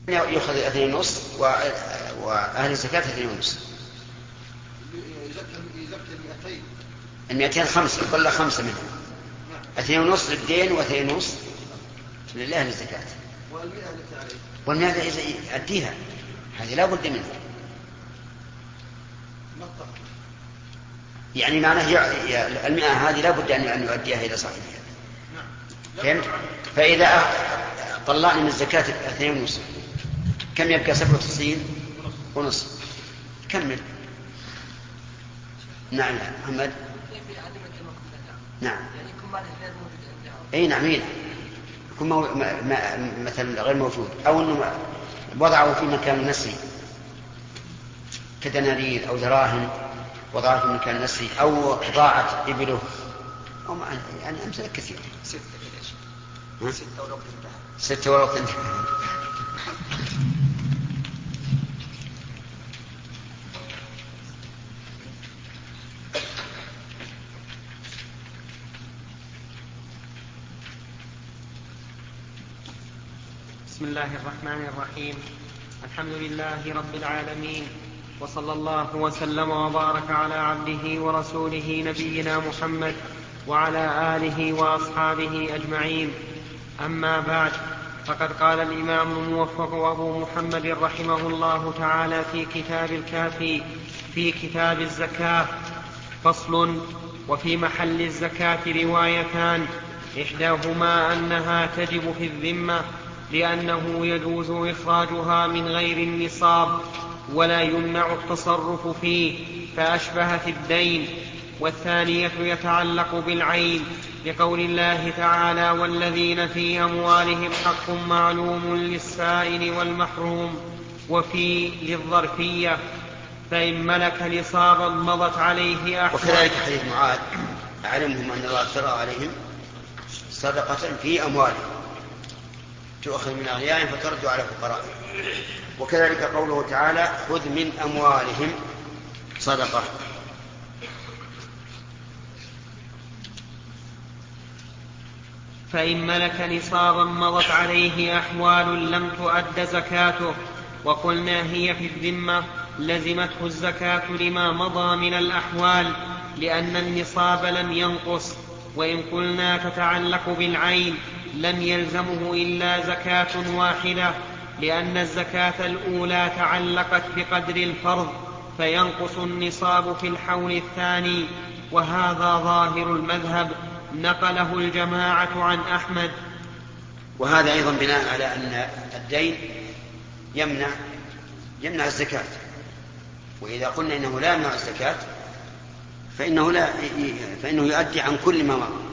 يأخذ 2.5 وأهل الزكاة 2.5. يزكي 200 5 كل 5 منهم 2.5 للدين و2.5 لله للزكاة. والمئة إذا يؤديها هذه لا بد منها. يعني معناه 100 هذه لا بد أن يؤديها إلى صاحبها. فهمت؟ فإذا طلعنا من الزكاة 2.5 كم يبقى؟ 97.5. كمل. نعم يا محمد. نعم. أي نعم. يكون مثلا غير موجود أو أنه وضعه في مكان نسي كدنانير أو دراهم وضعه في مكان نسي أو ضاعت إبله أو يعني أمثلة كثيرة. 6 ولو كنت. بسم الله الرحمن الرحيم. الحمد لله رب العالمين، وصلى الله وسلم وبارك على عبده ورسوله نبينا محمد وعلى آله وأصحابه أجمعين. أما بعد، فقد قال الإمام الموفق أبو محمد رحمه الله تعالى في كتاب الكافي في كتاب الزكاة: فصل. وفي محل الزكاة روايتان، إحداهما أنها تجب في الذمة لأنه يجوز إخراجها من غير النصاب ولا يمنع التصرف فيه فأشبهت الدين، والثانية يتعلق بالعين لقول الله تعالى: والذين في أموالهم حق معلوم للسائل والمحروم، وفي للظرفية، فإن ملك نصابا مضت عليه أحوال. وكذلك حديث معاذ: أعلمهم أن الله افترض عليهم صدقة في أموالهم تؤخذ من أغنيائهم فترد على فقرائهم. وكذلك قوله تعالى: خذ من أموالهم صدقة. فإن ملك نصابا مضت عليه أحوال لم تؤد زكاته. وقلنا هي في الذمة لزمته الزكاة لما مضى من الأحوال لأن النصاب لم ينقص. وإن قلنا تتعلق بالعين لم يلزمه إلا زكاة واحدة، لأن الزكاة الأولى تعلقت بقدر الفرض فينقص النصاب في الحول الثاني، وهذا ظاهر المذهب نقله الجماعة عن أحمد. وهذا أيضا بناء على أن الدين يمنع الزكاة. وإذا قلنا إنه لا يمنع الزكاة فإنه يؤدي عن كل ما مر.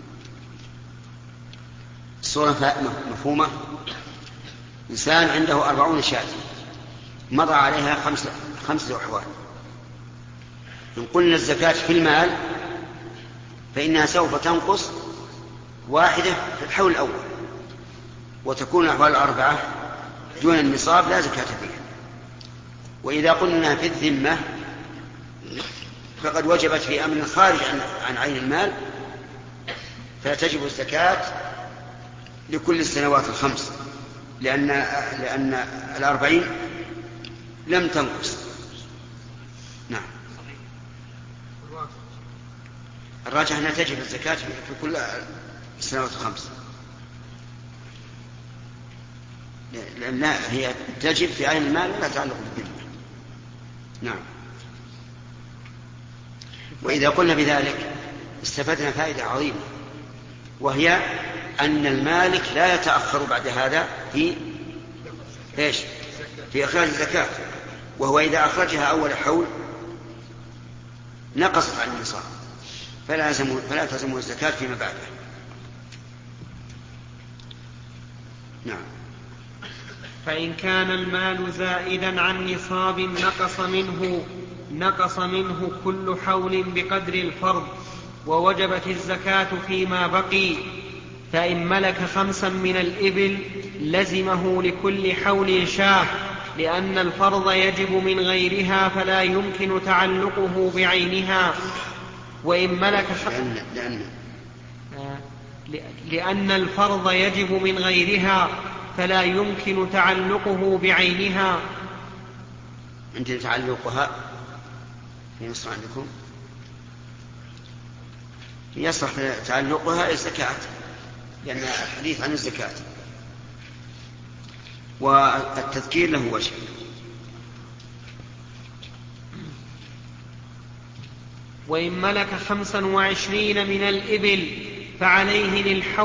الصورة مفهومة. إنسان عنده 40 شاة مضى عليها 5 أحوال. إن قلنا الزكاة في المال فإنها سوف تنقص واحدة في الحول الأول، وتكون الأحوال 4 دون النصاب لا زكاة فيها. وإذا قلنا في الذمة فقد وجبت في أمر خارج عن عين المال، فتجب الزكاة لكل السنوات 5 لأن 40 لم تنقص. نعم. الراجح أنها تجب الزكاة في كل السنوات 5، لأن هي تجب في عين المال ولا تعلق بالذمة. نعم. وإذا قلنا بذلك استفدنا فائدة عظيمة، وهي أن المالك لا يتأخر بعد هذا في إخراج الزكاة، وهو إذا أخرجها أول حول نقصت عن النصاب فلا تلزمه الزكاة فيما بعده. نعم. فإن كان المال زائدا عن نصاب نقص منه كل حول بقدر الفرض ووجبت الزكاة فيما بقي. فإن ملك 5 من الإبل لزمه لكل حول شاة، لأن الفرض يجب من غيرها فلا يمكن تعلقه بعينها. وإن ملك لأن الفرض يجب من غيرها فلا يمكن تعلقه بعينها. عندنا تعلقها في مصر عندكم يصح تعلقها الزكاة، لأن الحديث عن الزكاة والتذكير له وجه. وإن ملك 25 من الإبل فعليه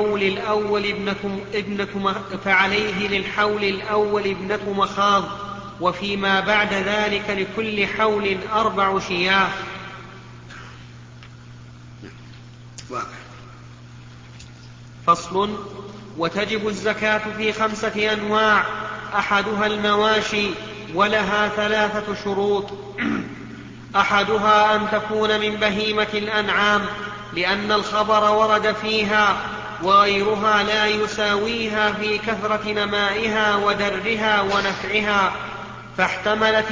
للحول الأول ابنة مخاض، وفيما بعد ذلك لكل حول 4 شياه. فصل. وتجب الزكاة في 5 أنواع، أحدها المواشي، ولها 3 شروط. أحدها أن تكون من بهيمة الأنعام، لأن الخبر ورد فيها، وغيرها لا يساويها في كثرة نمائها ودرها ونفعها، فاحتملت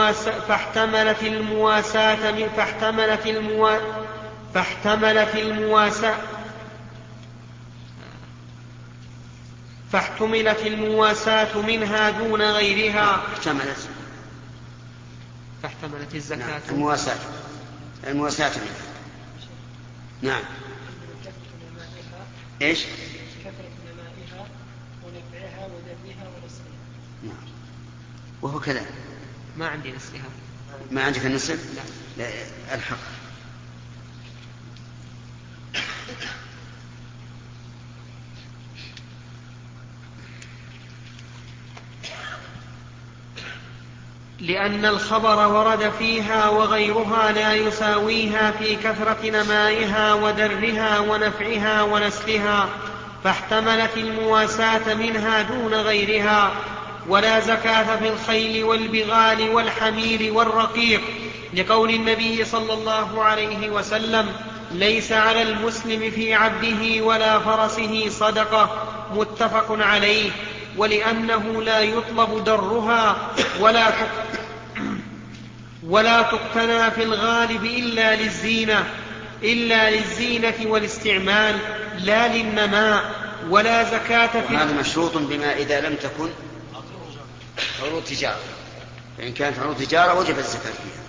المواساة منها دون غيرها. فاحتملت الزكاة. نعم. المواساة منها. نعم. إيش؟ كثرة نمائها ونفعها ودرها ونسلها. نعم. وهو كذا. ما عندي نسلها. ما عندك النسل؟ لا. الحق. لأن الخبر ورد فيها، وغيرها لا يساويها في كثرة نمائها ودرها ونفعها ونسلها، فاحتملت المواساة منها دون غيرها. ولا زكاة في الخيل والبغال والحمير والرقيق، لقول النبي صلى الله عليه وسلم: ليس على المسلم في عبده ولا فرسه صدقة، متفق عليه. ولأنه لا يطلب درها ولا تقتنى في الغالب إلا للزينة والاستعمال، لا للنماء. ولا زكاة في وهذا مشروط بما إذا لم تكن عروض تجارة، فإن كانت عروض تجارة وجب الزكاة فيها.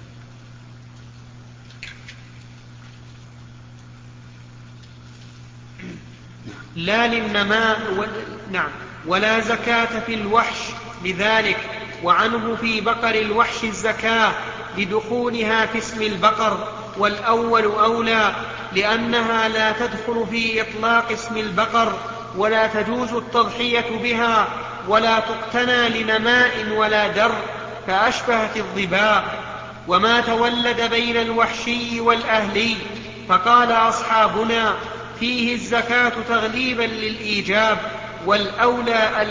لا للنماء. نعم. ولا زكاة في الوحش لذلك، وعنه في بقر الوحش الزكاة لدخولها في اسم البقر، والأول أولى، لأنها لا تدخل في إطلاق اسم البقر، ولا تجوز التضحية بها، ولا تقتنى لنماء ولا در، فأشبهت الظباء. وما تولد بين الوحشي والأهلي، فقال أصحابنا: فيه الزكاة تغليبا للإيجاب، والأولى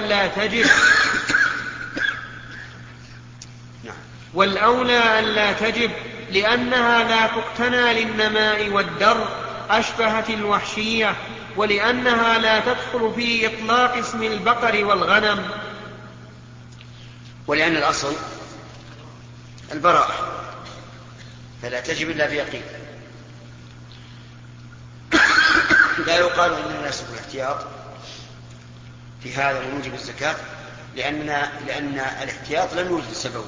ألا تجب لأنها لا تقتنى للنماء والدر، أشبهت الوحشية، ولأنها لا تدخل في إطلاق اسم البقر والغنم. ولأن الأصل البراءة، فلا تجب إلا بيقين. لا يقال إننا نسلك الاحتياط في هذا ونوجب الزكاة، لأن الاحتياط لم يوجد سببه،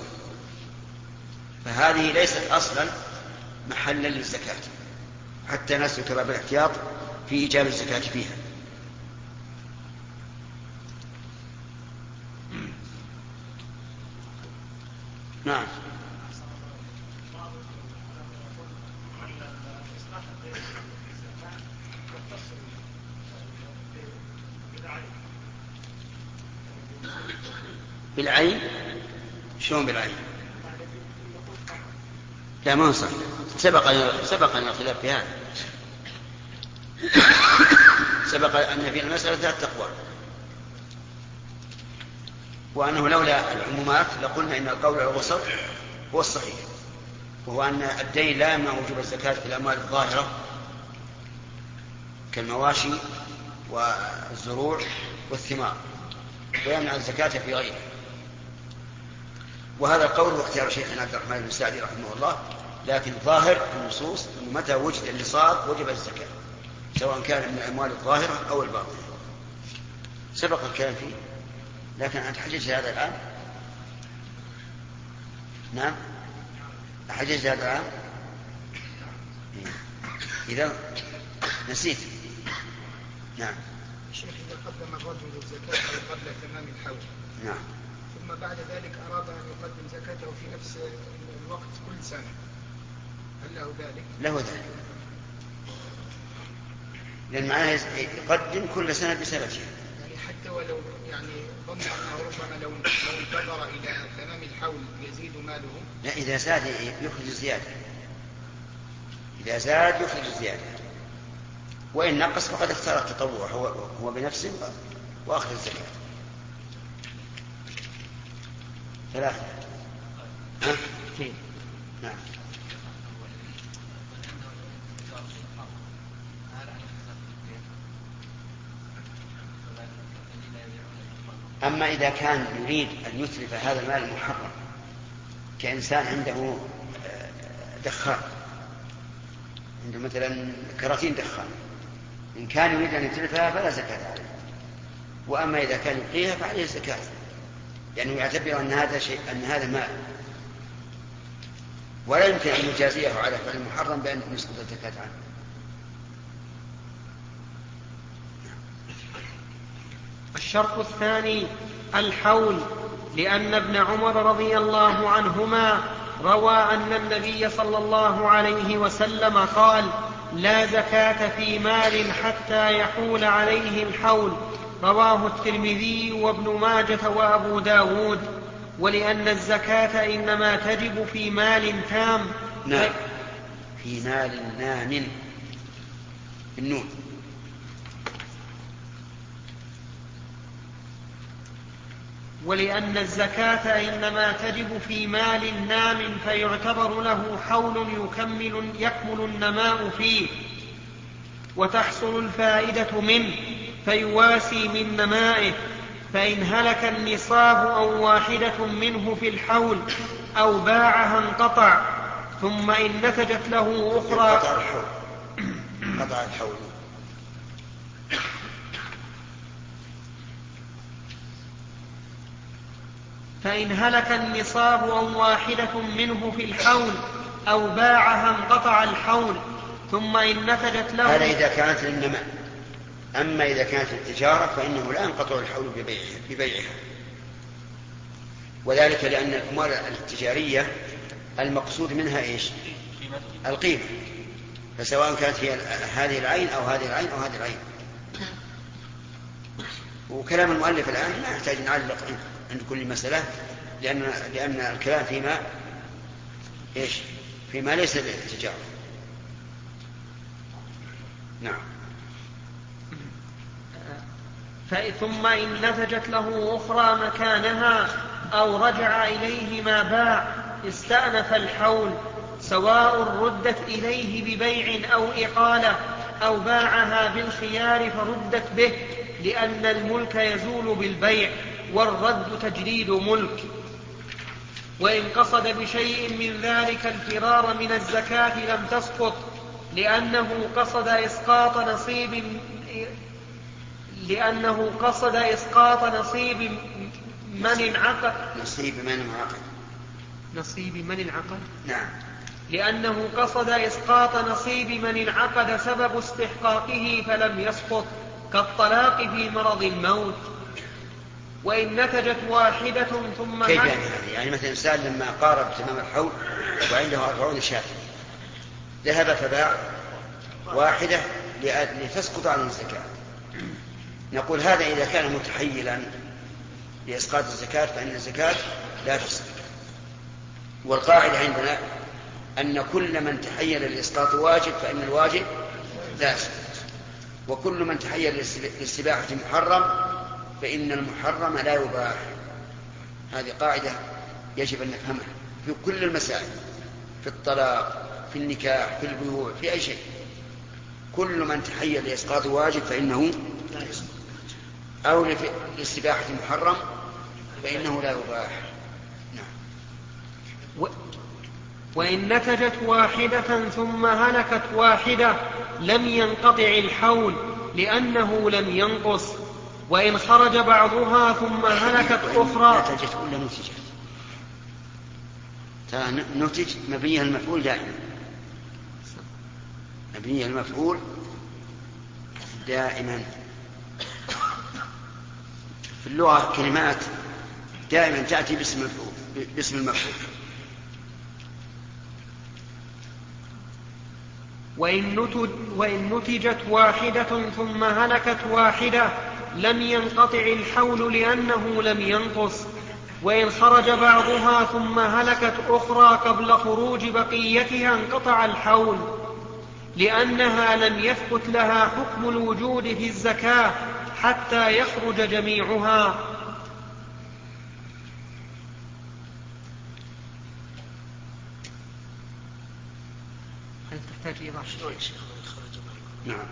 فهذه ليست أصلا محلا للزكاة حتى نسلك باب الاحتياط في إيجاب الزكاة فيها. نعم. بالعين؟ شلون بالعين؟ لا، ما هو صحيح. سبق الخلاف في هذا. سبق أن في المسألة 3 أقوال، وأنه لولا العمومات لقلنا إن القول الوسط هو الصحيح، وهو أن الدين لا يمنع وجوب الزكاة في الأموال الظاهرة كالمواشي والزروع والثمار، ويمنع الزكاة في غيره. وهذا القول هو اختيار شيخنا عبد الرحمن بن سعدي رحمه الله، لكن ظاهر النصوص أنه متى وجد النصاب وجب الزكاة، سواء كان من الأموال الظاهرة أو الباطنة. سبق الكلام فيه. لكن أنت حججت هذا الآن؟ نعم، حججت هذا الآن؟ إذا نسيت. نعم. الشيخ إذا قدم الرجل الزكاة قبل تمام الحول، نعم، ثم بعد ذلك أراد أن يقدم زكاته في نفس الوقت كل سنة، هل له ذلك؟ له ذلك، لأن معناه يقدم كل سنة بسنتها. يعني حتى ولو يعني ظن أنه ربما لو انتظر إلى تمام الحول يزيد ماله؟ لا، إذا زاد يخرج الزيادة، إذا زاد يخرج الزيادة، وإن نقص فقد اختار التطوع هو بنفسه وأخذ الزكاة. ثلاثة. ها؟ نعم. أما إذا كان يريد أن يتلف هذا المال المحرم، كإنسان عنده دخان، عنده مثلا كراتين دخان، إن كان يريد أن يتلفها فلا زكاة عليه. وأما إذا كان يبقيها فعليه الزكاة، يعني يعتبر أن هذا شيء، أن هذا مال، ولا يمكن أن يجازيه على فعل المحرم بأن يسقط الزكاة عنه. الشرط الثاني الحول، لأن ابن عمر رضي الله عنهما روى أن النبي صلى الله عليه وسلم قال: لا زكاة في مال حتى يحول عليه الحول. رواه الترمذي وابن ماجة وأبو داود. ولأن الزكاة إنما تجب في مال تام. نعم، في مال نام بالنون. ولأن الزكاة إنما تجب في مال نام فيعتبر له حول يكمل النماء فيه، وتحصل الفائدة منه فيواسي من نمائه. فإن هلك النصاب أو واحدة منه في الحول أو باعها انقطع، ثم إن نتجت له أخرى قطع الحول. فإن هلك النصاب أو واحدة منه في الحول أو باعها انقطع الحول، ثم إن نتجت له. هذا إذا كانت للنماء. أما إذا كانت التجارة فإنه لا ينقطع الحول ببيعها، وذلك لأن الأموال التجارية المقصود منها إيش؟ القيمة، فسواء كانت هي هذه العين أو هذه العين أو هذه العين. وكلام المؤلف الآن ما يحتاج نعلق عند كل مسألة، لأن الكلام فيما إيش؟ فيما ليس للتجارة. نعم. ثم إن نتجت له أخرى مكانها أو رجع إليه ما باع استأنف الحول، سواء ردت إليه ببيع أو إقالة أو باعها بالخيار فردت به، لأن الملك يزول بالبيع والرد تجديد ملك. وإن قصد بشيء من ذلك الفرار من الزكاة لم تسقط، لأنه قصد إسقاط نصيب من انعقد. نصيب من انعقد. نعم. لأنه قصد إسقاط نصيب من انعقد سبب استحقاقه فلم يسقط، كالطلاق في مرض الموت. وإن نتجت واحدة ثم كيف يعني مثلا إنسان لما قارب تمام الحول وعنده 40 شاة، ذهب فباع واحدة لتسقط عن الزكاة، نقول هذا إذا كان متحيلا لإسقاط الزكاة فإن الزكاة لا تسقط. والقاعدة عندنا أن كل من تحيل لإسقاط واجب فإن الواجب لا يسقط، وكل من تحيل لاستباحة محرم فإن المحرم لا يباح. هذه قاعدة يجب أن نفهمها في كل المسائل، في الطلاق، في النكاح، في البيوع، في أي شيء. كل من تحيل لإسقاط واجب فإنه لا يسقط، أو لاستباحة محرم فإنه لا يباح. نعم. وإن نتجت واحدة ثم هلكت واحدة لم ينقطع الحول، لأنه لم ينقص. وإن خرج بعضها ثم هلكت أخرى. نتجت ولا نتجت؟ نتج مبنية المفعول دائما، مبنية المفعول دائما. في اللغة كلمات دائما تأتي باسم المفعول. وإن نتجت واحدة ثم هلكت واحدة لم ينقطع الحول لأنه لم ينقص. وإن خرج بعضها ثم هلكت أخرى قبل خروج بقيتها انقطع الحول، لأنها لم يثبت لها حكم الوجود في الزكاة حتى يخرج جميعها. هل تحتاج إيضاح شيء؟ نعم.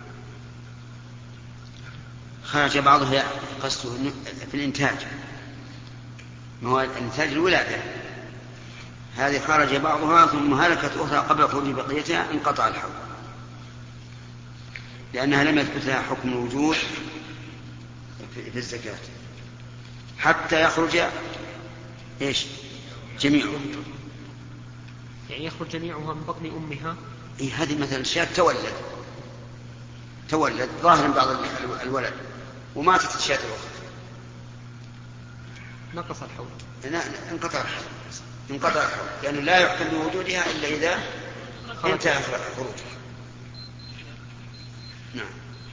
خرج بعضها قصده في الإنتاج، ما هو الإنتاج الولادة، هذه خرج بعضها ثم هلكت أخرى قبل خروج بقيتها انقطع الحول، لأنها لم يثبت لها حكم الوجود في الزكاة حتى يخرج إيش؟ جميعها. يعني يخرج جميعها من بطن أمها. هذه مثلا الشاة تولد ظاهرا بعض الولد وماتت الشاة الأخرى، نقص الحول. انقطع الحول لأنه لا يحكم بوجودها إلا إذا انتهى خروجها. نعم.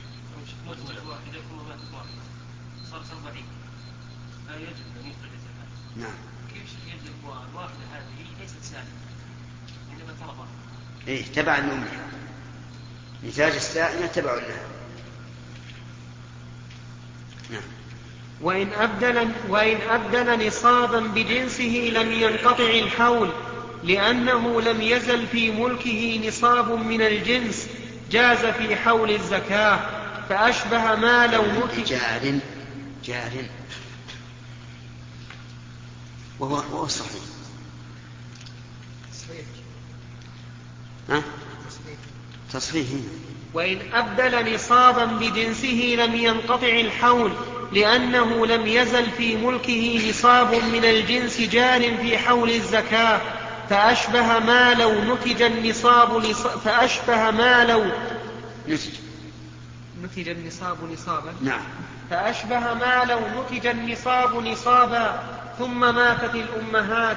صار 40 لا يجب أن يخرج الزكاة. نعم. كيف يجب الواحدة هذه ليست سالمة إنما تربى؟ تبع لأمها، نتاج السائمة تبع لها. نعم. وإن أبدل نصابا بجنسه لم ينقطع الحول، لأنه لم يزل في ملكه نصاب من الجنس جاز في حول الزكاة، فأشبه ما لو نتج جار وهو صحيح. تصحيح. وإن أبدل نصابا بجنسه لم ينقطع الحول، لأنه لم يزل في ملكه نصاب من الجنس جار في حول الزكاة، فأشبه ما لو نتج النصاب نتج النصاب نصابا. نعم. فأشبه ما لو نتج النصاب نصابا ثم ماتت الأمهات.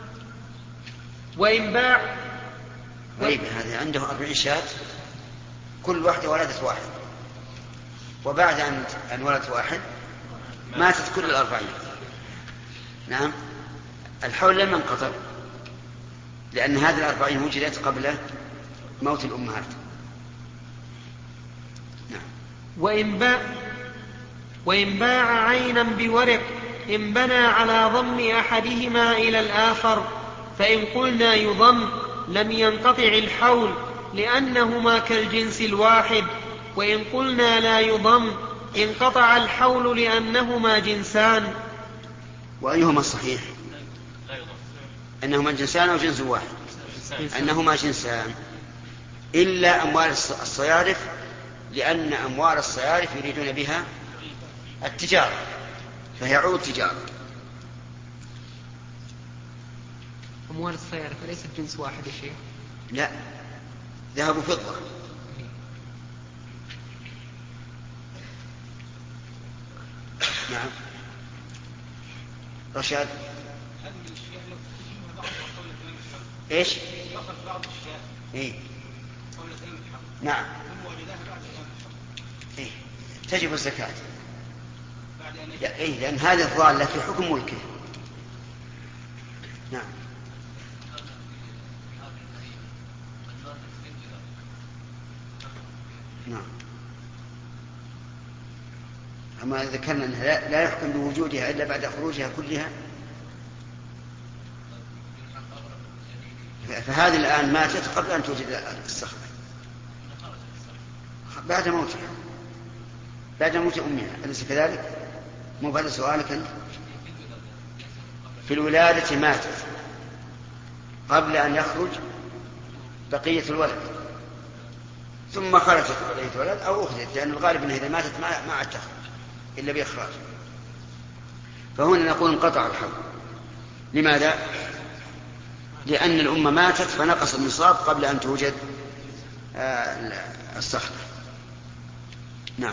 وإن باع غريبة هذه، عنده 40 شاة كل واحدة ولدت واحد، وبعد أن ولدت واحد ماتت كل 40. نعم. الحول لم ينقطع لأن هذه 40 وجدت قبل موت الأمهات. نعم. وإن باع عينا بورق إن بنى على ضم أحدهما إلى الآخر، فإن قلنا يضم لم ينقطع الحول لأنهما كالجنس الواحد، وإن قلنا لا يضم انقطع الحول لأنهما جنسان. وأيهما الصحيح؟ أنهما جنسان أو جنس واحد؟ أنهما جنسان، إلا أموال الصيارف، لأن أموال الصيارف يريدون بها التجارة فهي عروض تجارة. أموال الصيارف ليست جنس واحد يا شيخ؟ لا، ذهب وفضة. نعم. رشاد. ايش؟ نعم. تجب الزكاة. لأن هذه الضالة في حكم ملكه. نعم. نعم. أما ذكرنا أنها لا يحكم بوجودها إلا بعد خروجها كلها، فهذه الآن ماتت قبل أن توجد الصخرة، بعد موتها، بعد موت أمها، أليس كذلك؟ مو هذا سؤالك أنت؟ في الولادة ماتت قبل أن يخرج بقية الولد، ثم خرجت بقية الولد أو أخذت، لأن الغالب أنها إذا ماتت ما عاد تخرج. إلا بإخراج. فهنا نقول انقطع الحول. لماذا؟ لأن الأمة ماتت فنقص النصاب قبل أن توجد الصخرة. نعم.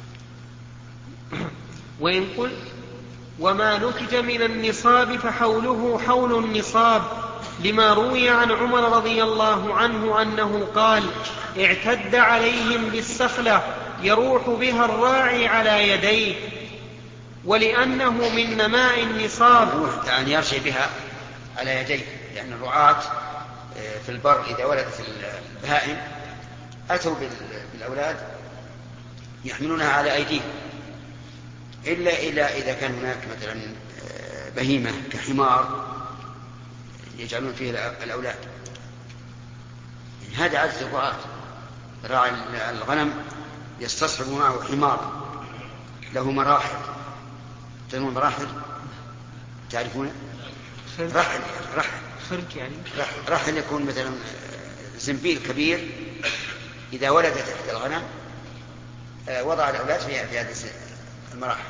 وإن قل وما نتج من النصاب فحوله حول النصاب، لما روي عن عمر رضي الله عنه أنه قال: اعتد عليهم بالسخلة يروح بها الراعي على يديه، ولأنه من نماء النصاب. يعني يرشي بها على يديه، لأن الرعاة في البر إذا ولدت البهائم أتوا بالأولاد يحملونها على أيديهم، إلا إذا كان هناك مثلا بهيمة كحمار يجعلون فيه الأولاد. هذا عادة الرعاة، راعي الغنم يستصحب معه حمار له مراحل. تنون مراحل تعرفون؟ رحل يكون مثلا زنبيل كبير، إذا ولدت إحدى الغنم وضع الأولاد في هذه المراحل.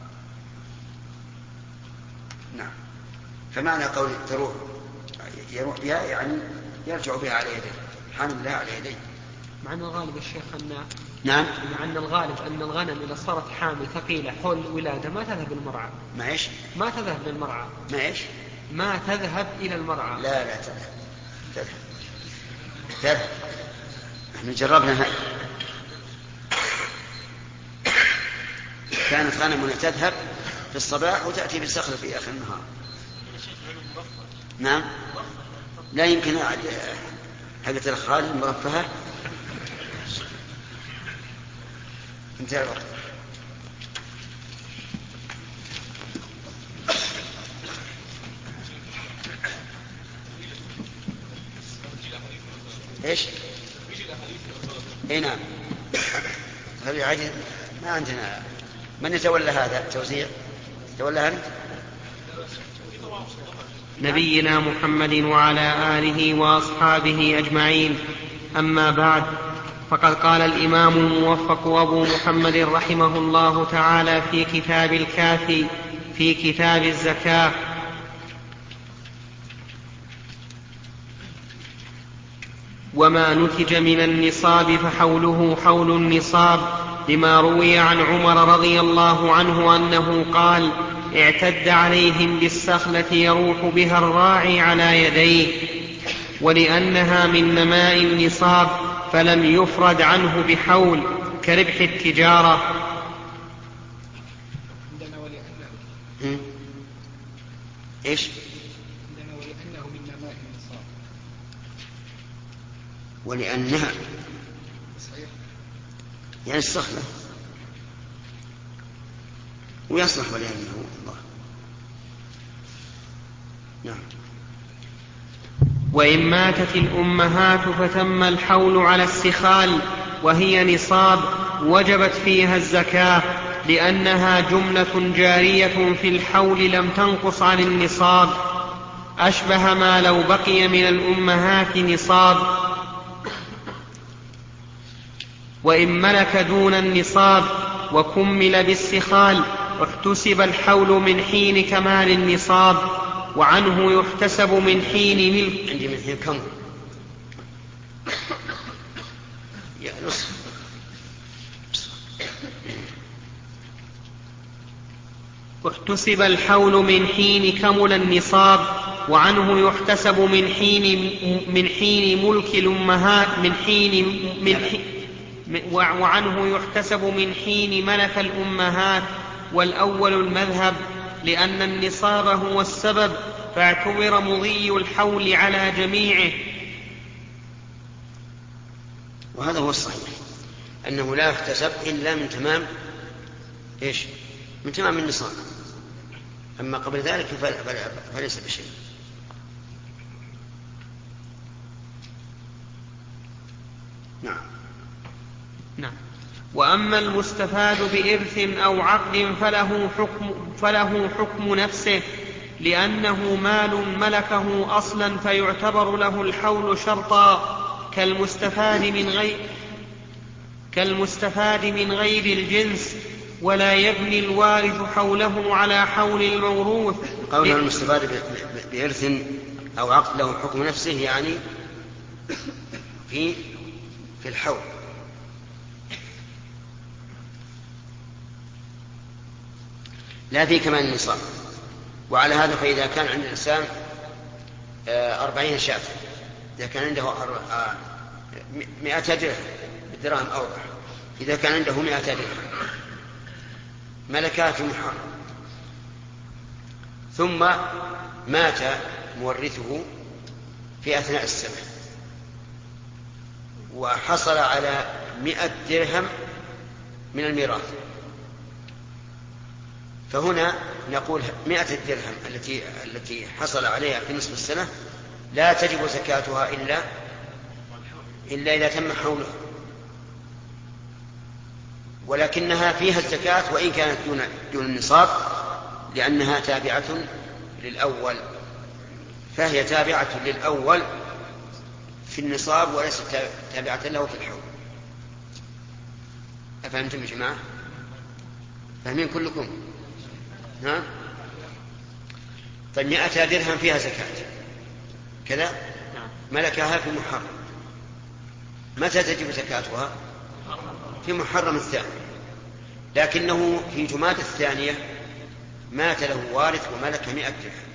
نعم. فمعنى قول يروح بها يعني يرجع بها على يديه، حامل لها على يديه. مع أن الغالب الشيخ نعم. مع أن الغالب أن الغنم إذا صارت حامل ثقيلة حول ولادة ما تذهب للمرعى. ما إيش؟ ما تذهب للمرعى. ما إيش؟ ما تذهب إلى المرعى. لا تذهب. نحن جربنا هذا. كانت غنمنا تذهب في الصباح وتأتي بالصخرة في آخر النهار. نعم. لا يمكن حقة الخال المرفهة. انتهى الوقت. ايش؟ اي نعم. هل عادي ما عندنا من يتولى هذا التوزيع؟ تولى أنت؟ نبينا محمد وعلى آله وأصحابه أجمعين. أما بعد، فقد قال الإمام الموفق أبو محمد رحمه الله تعالى في كتاب الكافي في كتاب الزكاة: وما نتج من النصاب فحوله حول النصاب، لما روي عن عمر رضي الله عنه أنه قال: اعتد عليهم بالسخلة يروح بها الراعي على يديه، ولأنها من نماء النصاب فلم يفرد عنه بحول كربح التجارة. عندنا ولأنه إيش؟ عندنا ولأنه من نماء النصاب. ولأنها صحيح. يعني السخلة ويصلح ولأنه الله. نعم. وإن ماتت الأمهات فتم الحول على السخال وهي نصاب وجبت فيها الزكاة، لأنها جملة جارية في الحول لم تنقص عن النصاب، أشبه ما لو بقي من الأمهات نصاب. وإن ملك دون النصاب وكمل بالسخال احتسب الحول من حين كمال النصاب، وعنه يحتسب من حين ملك. عندي من حين كم؟ يا نصف. احتسب الحول من حين كمل النصاب، وعنه يحتسب من حين ملك الأمهات وعنه يحتسب من حين ملك الأمهات. والأول المذهب، لأن النصاب هو السبب فاعتبر مضي الحول على جميعه. وهذا هو الصحيح، أنه لا يحتسب إلا من تمام إيش؟ من تمام النصاب، أما قبل ذلك فليس بشيء. نعم. وأما المستفاد بإرث أو عقد فله حكم نفسه، لأنه مال ملكه أصلا فيعتبر له الحول شرطا، كالمستفاد من غير الجنس، ولا يبني الوارث حوله على حول الموروث. قوله المستفاد بإرث أو عقد له حكم نفسه يعني في الحول. لا في كمان النصاب. وعلى هذا فإذا كان عند الإنسان 40 شاة، إذا كان عنده 100 درهم بالدراهم أوضح، إذا كان عنده 100 درهم ملكها في محرم، ثم مات مورثه في أثناء السنة وحصل على 100 درهم من الميراث، فهنا نقول 100 الدرهم التي حصل عليها في نصف السنة لا تجب زكاتها إلا إذا تم حوله، ولكنها فيها الزكاة وإن كانت دون النصاب، لأنها تابعة للأول، فهي تابعة للأول في النصاب وليست تابعة له في الحول. أفهمتم يا جماعة؟ فاهمين كلكم؟ نعم. طيب 100 درهم فيها زكاة كذا، ملكها في محرم، متى تجب زكاتها؟ في محرم الثاني، لكنه في جماد الثانية مات له وارث وملك 100 درهم،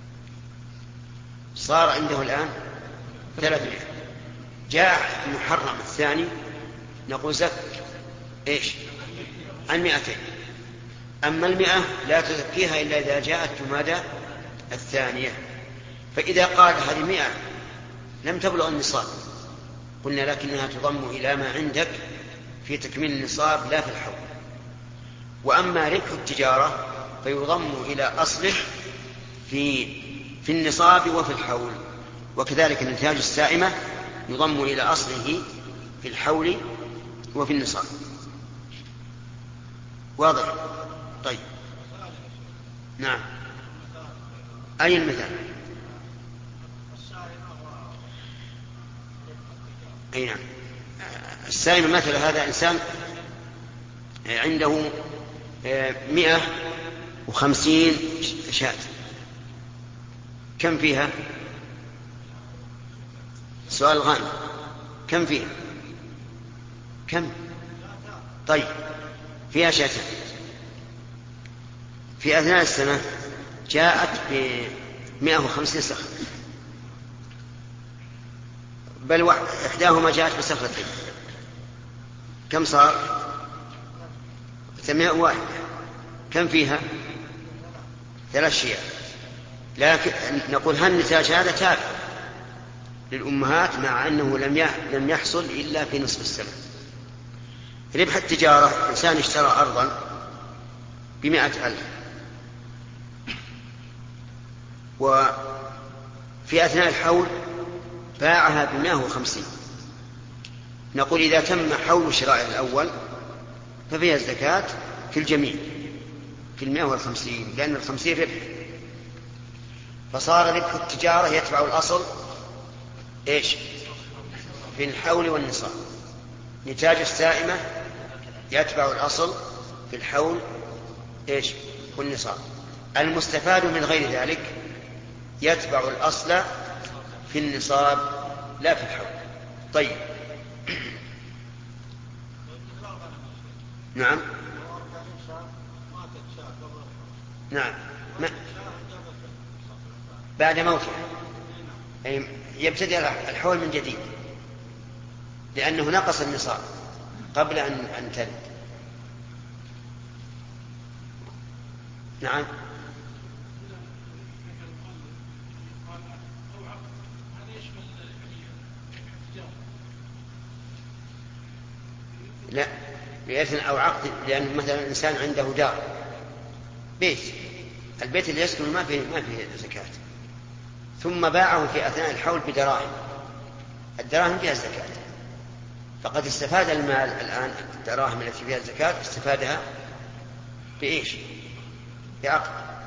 صار عنده الآن 300. جاء محرم الثاني نقول زك إيش؟ عن 200. أما 100 لا تزكيها إلا إذا جاءت جمادى الثانية. فإذا قال هذه 100 لم تبلغ النصاب قلنا لكنها تضم إلى ما عندك في تكميل النصاب لا في الحول. وأما ربح التجارة فيضم إلى أصله في النصاب وفي الحول، وكذلك النتاج السائمة يضم إلى أصله في الحول وفي النصاب. واضح؟ طيب نعم. أي المثال؟ أي نعم. السائمة مثل هذا إنسان عنده 150 شاة، كم فيها؟ سؤال غامض. كم فيها؟ كم؟ طيب فيها شاتان، في أثناء السنة جاءت ب150 صخرة، بل إحداهما جاءت بصخرتين، كم صار؟ 801. كم فيها؟ 3 شياه. لكن نقول هل النتاج هذا تابع للأمهات مع أنه لم يحصل إلا في نصف السنة. ربح التجارة إنسان اشترى أرضا ب100,000 وفي أثناء الحول باعها ب150. نقول إذا تم حول شرائه الأول ففيها الزكاة في الجميع في 150، لأن 50 ربح، فصار ربح التجارة يتبع الأصل إيش؟ في الحول والنصاب. نتاج السائمة يتبع الأصل في الحول إيش؟ والنصاب. المستفاد من غير ذلك يتبع الأصل في النصاب لا في الحول. طيب نعم نعم. بعد موته يبتدئ الحول من جديد، لأنه نقص النصاب قبل أن تلد. نعم. لا، بإذن أو عقد، لأن مثلا الإنسان عنده دار بيت، البيت اللي يسكن ما فيه زكاة، ثم باعه في أثناء الحول بدراهم، الدراهم فيها الزكاة، فقد استفاد المال الآن، الدراهم التي فيها الزكاة استفادها بإيش؟ بعقد.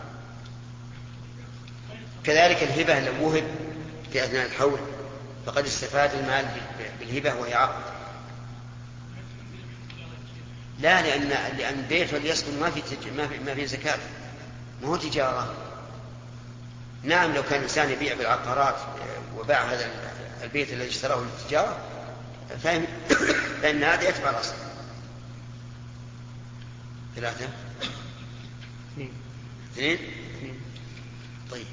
كذلك الهبة لو وهب في أثناء الحول فقد استفاد المال بالهبة وهي عقد. لا، لأن بيت وليسكن ما في زكاة، ما هو تجارة. نعم، لو كان الإنسان يبيع بالعقارات وباع هذا البيت الذي اشتراه للتجارة فإن هذا يتبع الأصل. 3 2. طيب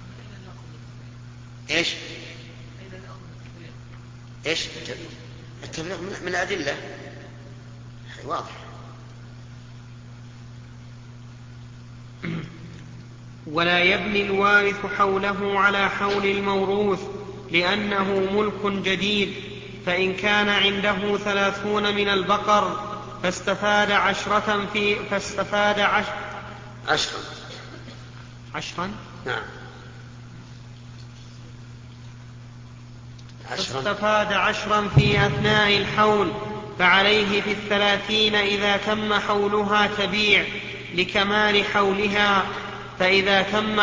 ايش التفريق من الأدلة واضح. ولا يبني الوارث حوله على حول الموروث لأنه ملك جديد، فإن كان عنده 30 من البقر فاستفاد 10 نعم 10 فاستفاد 10 في أثناء الحول، فعليه في 30 إذا تم حولها تبيع لكمال حولها. فإذا تم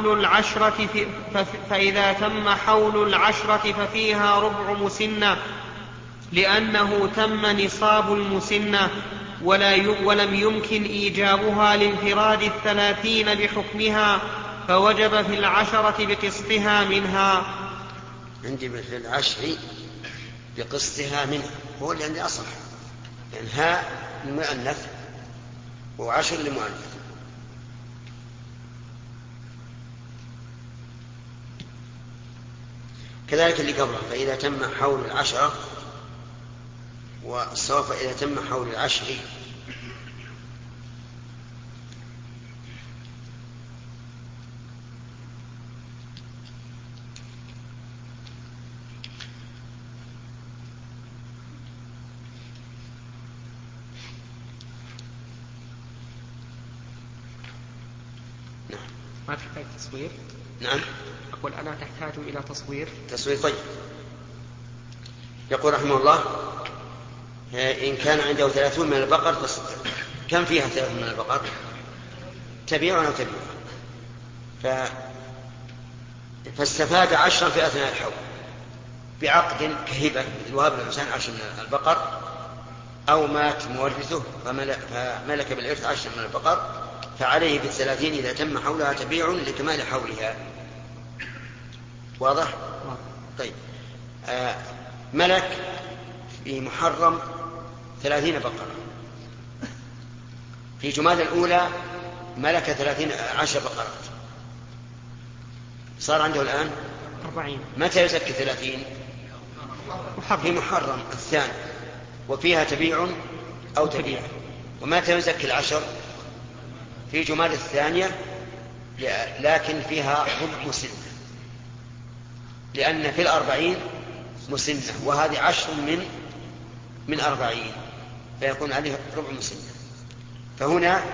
حول العشرة ففيها ربع مسنة، لأنه تم نصاب المسنة، ولم يمكن إيجابها لانفراد 30 بحكمها، فوجب في 10 بقسطها منها. عندي في 10 بقسطها منها هو اللي عندي أصح، يعني هاء للمؤنث و10 للمؤنث. كذلك اللي قبله، فإذا تم حول 10 والصواب فإذا تم حول 10. ما تحتاج تصوير؟ نعم أقول ألا تحتاج إلى تصوير؟ طيب. يقول رحمه الله إن كان عنده 30 من البقر كم فيها 30 من البقر؟ تبيع أو تبيع، فاستفاد 10 في أثناء الحول بعقد كهبة مثل وهب الإنسان 10 من البقر، أو مات مورثه فملك بالإرث 10 من البقر، فعليه ب30 إذا تم حولها تبيع لكمال حولها. واضح؟ طيب. ملك في محرم 30 بقرة، في جماد الأولى ملك 10 بقرات، صار عنده الآن 40. متى يزكي 30؟ في محرم الثاني، وفيها تبيع أو تبيع. ومتى يزكي 10؟ في جماد الثانية، لكن فيها ربع مسنة، لأن في 40 مسنة، وهذه 10 من 40، فيكون عليه ربع مسنة. فهنا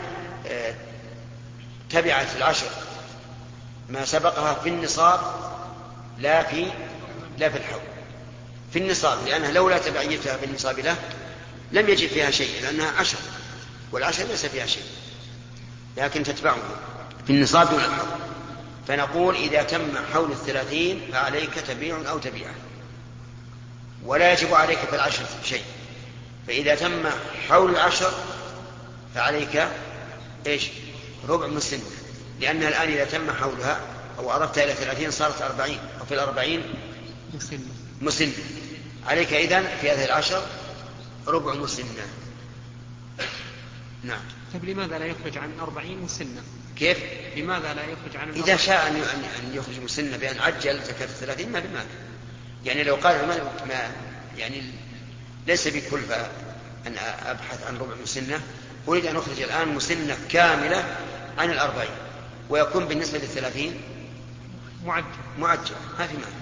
تبعت 10 ما سبقها في النصاب لا في الحول، في النصاب، لأنها لولا تبعيتها بالنصاب له لم يجد فيها شيء، لأنها 10 والعشر ليس فيها شيء، لكن تتبعه في النصاب دون الحول. فنقول إذا تم حول 30 فعليك تبيع أو تبيع، ولا يجب عليك في 10 شيء. فإذا تم حول 10 فعليك ربع مسنة، لأنها الآن إذا تم حولها أو أضفت إلى 30 صارت 40، وفي 40 مسنة. عليك إذن في هذه 10 ربع مسنة. نعم. طيب لماذا لا يخرج عن 40 مسنة؟ كيف؟ لماذا لا يخرج عن 40؟ إذا شاء أن يخرج مسنة بأن عجل زكاة 30 ما بمانع. يعني لو قال ما يعني ليس بكلفة أن أبحث عن ربع مسنة، أريد أن أخرج الآن مسنة كاملة عن 40، ويكون بالنسبة ل30 معجل، ما في مانع.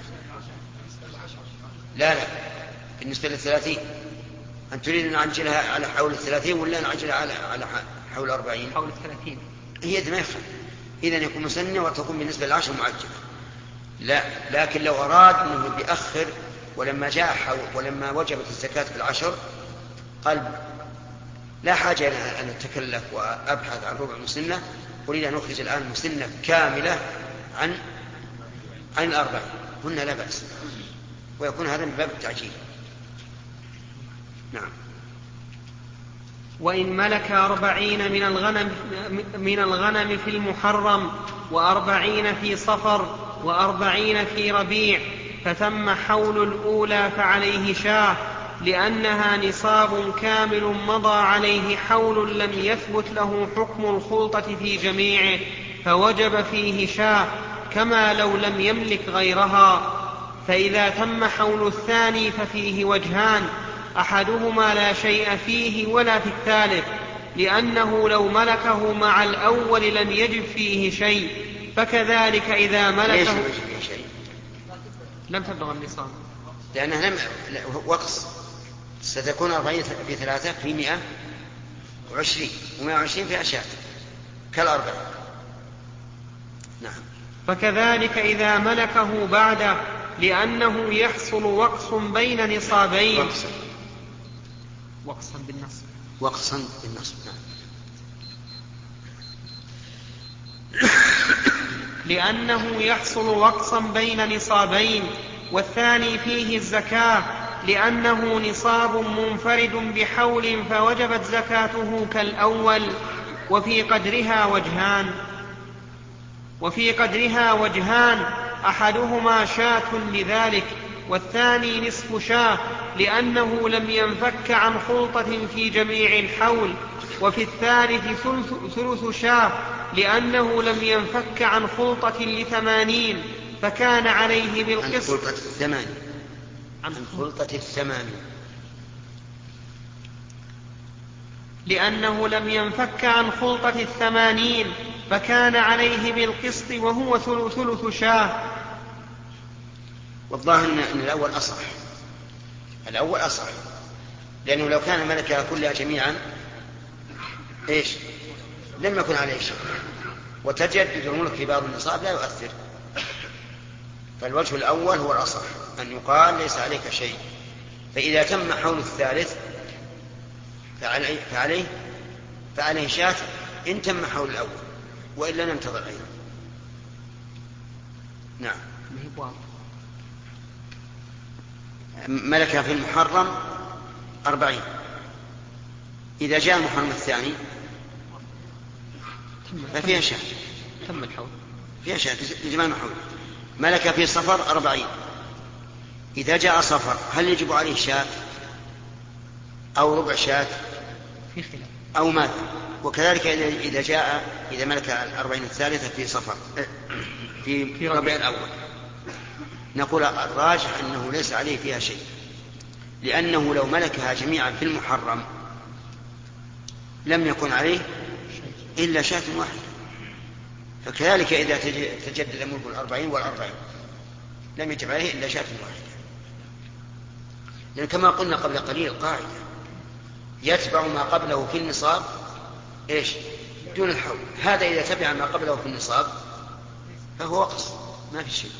لا بالنسبة ل30 أن تريد أن أعجلها على حول 30 ولا نعجلها على حول 40؟ حول 30 هي ما يخفى، إذن يكون مسنة وتكون بالنسبة ل10 معجلة. لا، لكن لو أراد أنه بيأخر ولما جاء ولما وجبت الزكاة في10 قال لا حاجة أن أتكلف وأبحث عن ربع مسنة، أريد أن أخرج الآن مسنة كاملة عن 40، قلنا لا بأس، ويكون هذا من باب التعجيل. نعم. وإن ملك 40 من الغنم في المحرم 40 في صفر 40 في ربيع فتم حول الأولى فعليه شاة لأنها نصاب كامل مضى عليه حول لم يثبت له حكم الخلطة في جميعه فوجب فيه شاة كما لو لم يملك غيرها. فإذا تم حول الثاني ففيه وجهان أحدهما لا شيء فيه ولا في الثالث لأنه لو ملكه مع الأول لم يجب فيه شيء. فكذلك إذا ملكه لم تبلغ النصاب لأنها وقص ستكون 40 في 3 في 120 و120 في أشياء كالأربع. نعم. فكذلك إذا ملكه بعده لأنه يحصل وقص بين نصابين وقصا بالنصب نعم. لأنه يحصل وقصا بين نصابين. والثاني فيه الزكاة لأنه نصاب منفرد بحول فوجبت زكاته كالأول. وفي قدرها وجهان أحدهما شاة لذلك والثاني نصف شاة لأنه لم ينفك عن خلطة في جميع الحول. وفي الثالث ثلث شاة لأنه لم ينفك عن خلطة ل80 فكان عليه بالقسط عن خلطة 8 لأنه لم ينفك عن خلطة 80 فكان عليه بالقسط وهو ثلث شاة. والظاهر أن الأول أصح لأنه لو كان ملكها كلها جميعا لم يكن عليه شيء وتجدد الملك في بعض النصاب لا يؤثر. فالوجه الأول هو الأصح أن يقال ليس عليك شيء. فإذا تم حول الثالث فعليه شاة إن تم حول الأول وإلا ننتظر أيضا. نعم. ملك في المحرم 40 إذا جاء المحرم الثاني ففيها شاة تم الحول فيها شاة لجمال محول. ملك في صفر 40 إذا جاء صفر هل يجب عليه شاة أو ربع شاة أو ماذا؟ وكذلك إذا ملك 40 الثالثة في صفر في ربيع الأول نقول الراجح أنه ليس عليه فيها شيء لأنه لو ملكها جميعا في المحرم لم يكن عليه إلا شاة واحدة. فكذلك إذا تجدد ملك 40 والأربعين لم يجب عليه إلا شاة واحدة. لأن كما قلنا قبل قليل قاعدة يتبع ما قبله في النصاب دون الحول. هذا إذا تبع ما قبله في النصاب فهو وقص ما في شيء.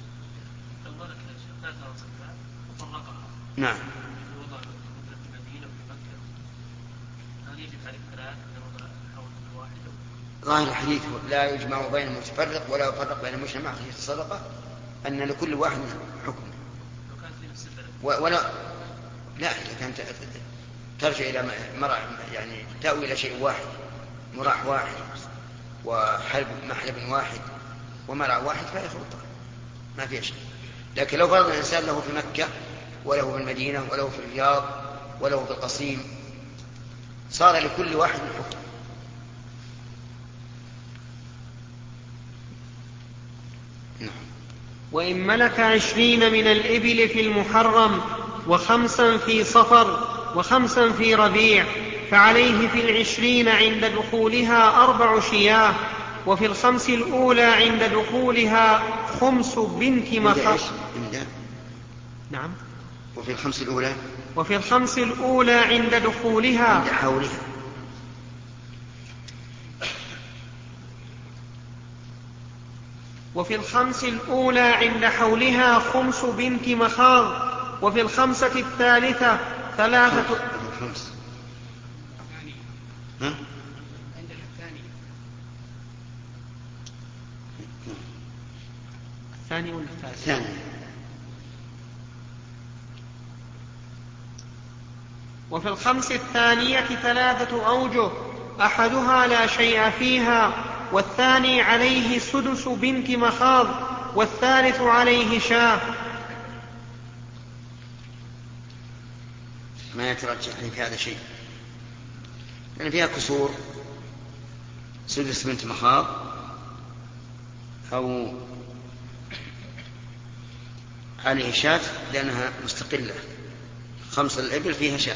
نعم. ظاهر الحديث لا يجمع بين المتفرق ولا يفرق بين المجتمع في الصدقة أن لكل واحد حكم ولا لا إذا كانت ترجع إلى يعني تأوي إلى شيء واحد مراح واحد وحلب محلب واحد ومرعى واحد فلا خلطة ما فيها شيء. لكن لو فرض الإنسان له في مكة وله في المدينة وله في الرياض وله في القصيم صار لكل واحد حكم. وإن ملك 20 من الإبل في المحرم 5 في صفر 5 في ربيع فعليه في 20 عند دخولها 4 شياه وفي 5 الأولى عند دخولها 5 بنت مخاض. نعم. وفي الخمس الأولى عند دخولها عند حولها وفي 5 الأولى عند حولها 5 بنت مخاض وفي 5 الثالثة 3 الثاني ولا الثالث؟ 2 وفي الخمس الثانية 3 أوجه: أحدها لا شيء فيها، والثاني عليه سدس بنت مخاض، والثالث عليه شاه. ما يترجح في هذا شيء، لأن فيها كسور، سدس بنت مخاض أو عليه شاة لأنها مستقلة، 5 الإبل فيها شاة.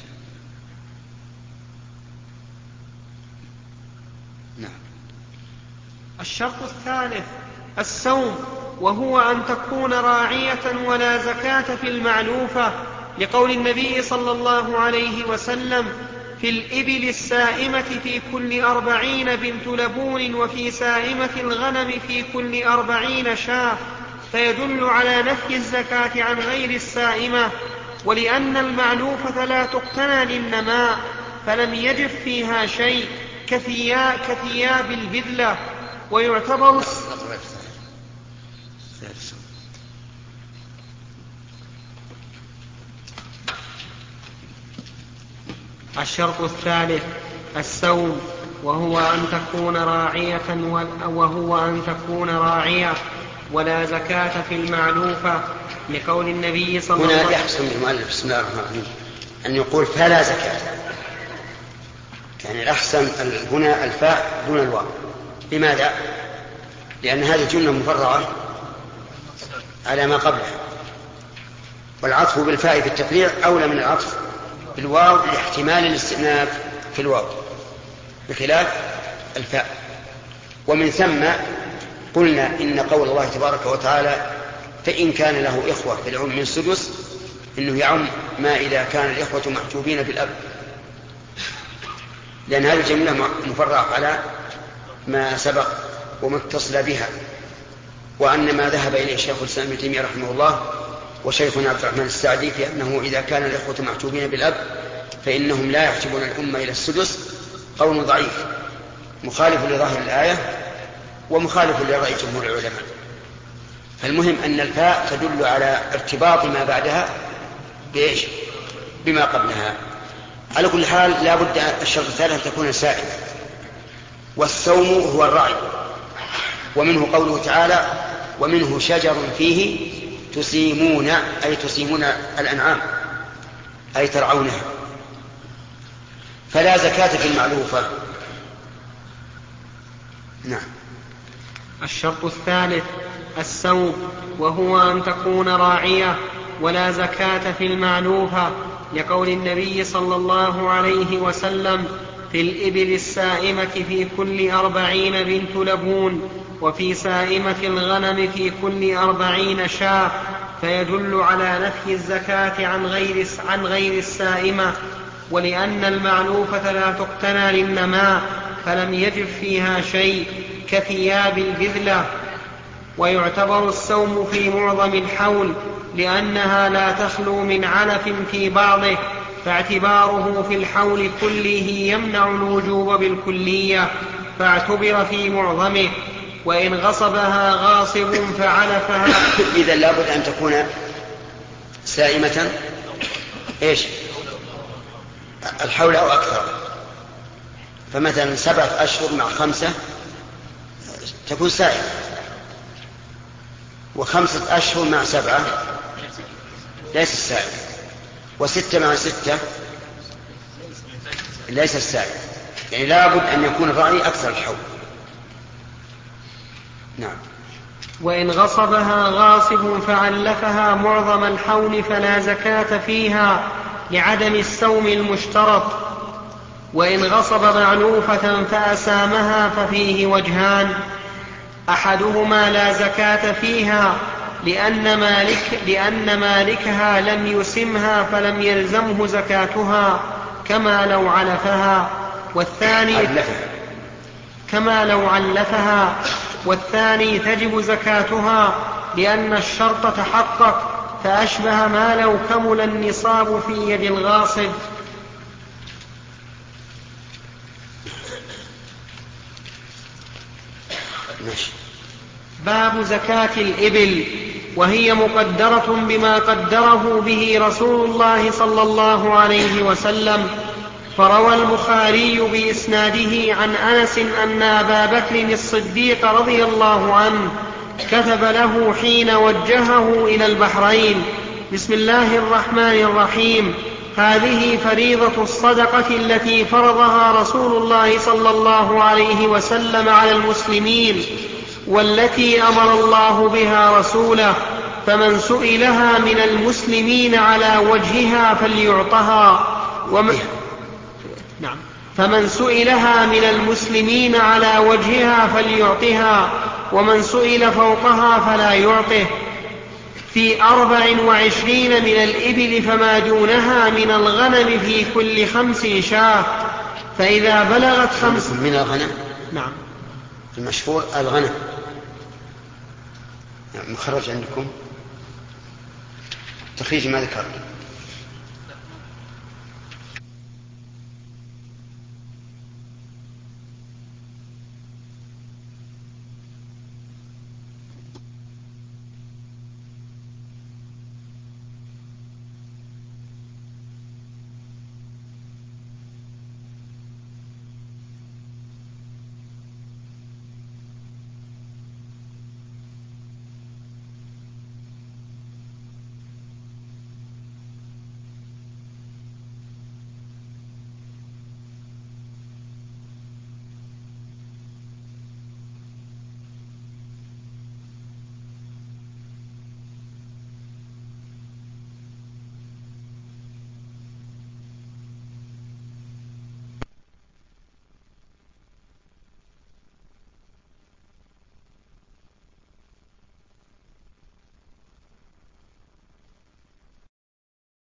نعم. الشرط الثالث السوم، وهو أن تكون راعية ولا زكاة في المعلوفة، لقول النبي صلى الله عليه وسلم: في الإبل السائمة في كل 40 بنت لبون، وفي سائمة الغنم في كل 40 شاة، فيدل على نفي الزكاة عن غير السائمة. ولأن المعلوفة لا تقتنى للنماء فلم يجف فيها شيء كثياب البذلة. ويعتبر الشرط الثالث السوم، وهو أن تكون راعية ولا زكاة في المعلوفة، لقول النبي صلى الله عليه وسلم. هنا يحسن المؤلف بسم الله الرحمن الرحيم أن يقول فلا زكاة، يعني الأحسن هنا الفاء دون الواو. لماذا؟ لأن هذه الجملة مفرغة على ما قبلها، والعطف بالفاء في التفريع أولى من العطف بالواو لاحتمال الاستئناف في الواو بخلاف الفاء. ومن ثم قلنا إن قول الله تبارك وتعالى: فإن كان له إخوة فلهم من سدس، إنه يعم ما إذا كان الإخوة محجوبين بالأب، لأن هذه الجملة مفرغة على ما سبق وما اتصل بها. وأن ما ذهب إليه شيخ الإسلام ابن تيمية رحمه الله وشيخنا عبد الرحمن السعدي في أنه إذا كان الإخوة محجوبين بالأب فإنهم لا يحجبون الأمة إلى السدس، قول ضعيف مخالف لظاهر الآية ومخالف لرأي جمهور العلماء. فالمهم أن الفاء تدل على ارتباط ما بعدها بإيش؟ بما قبلها. على كل حال لا بد الشرط الثالث أن تكون سائمة. والسوم هو الرعي، ومنه قوله تعالى: ومنه شجر فيه تسيمون، أي تسيمون الأنعام أي ترعونها. فلا زكاة في المعلوفة. نعم. الشرط الثالث السوم، وهو أن تكون راعية ولا زكاة في المعلوفة، لقول النبي صلى الله عليه وسلم: في الإبل السائمة في كل 40 بنت لبون، وفي سائمة الغنم في كل 40 شاة، فيدل على نفي الزكاة عن غير السائمة. ولأن المعلوفة لا تقتنى للنماء فلم يجب فيها شيء كثياب البذلة. ويعتبر السوم في معظم الحول، لأنها لا تخلو من علف في بعضه، فاعتباره في الحول كله يمنع الوجوب بالكلية، فاعتبر في معظمه. وإن غصبها غاصب فعلفها. إذا لابد أن تكون سائمة إيش؟ الحول أو أكثر. فمثلا 7 أشهر مع 5 تكون سائمة، و5 أشهر مع 7 ليس السائمة، و6 مع 6 ليس السائمة. يعني لابد أن يكون الرعي أكثر الحول. نعم. وإن غصبها غاصب فعلفها معظم الحول فلا زكاة فيها لعدم السوم المشترط. وإن غصب معلوفة فأسامها ففيه وجهان: أحدهما لا زكاة فيها لأن مالكها لم يسمها فلم يلزمه زكاتها كما لو علفها، والثاني تجب زكاتها لأن الشرط تحقق، فأشبه ما لو كمل النصاب في يد الغاصب. باب زكاة الإبل. وهي مقدرة بما قدره به رسول الله صلى الله عليه وسلم. فروى البخاري بإسناده عن أنس أن أبا بكر الصديق رضي الله عنه كتب له حين وجهه إلى البحرين: بسم الله الرحمن الرحيم، هذه فريضة الصدقة التي فرضها رسول الله صلى الله عليه وسلم على المسلمين، والتي أمر الله بها رسوله، فمن سئلها من المسلمين على وجهها فليعطها، فمن سئلها من المسلمين على وجهها فليعطها، ومن سئل فوقها فلا يعطه. في 24 من الإبل فما دونها من الغنم في كل 5 شاة، فإذا بلغت 5 من الغنم. نعم. المشهور الغنم. مخرج عندكم تخريج ما ذكر.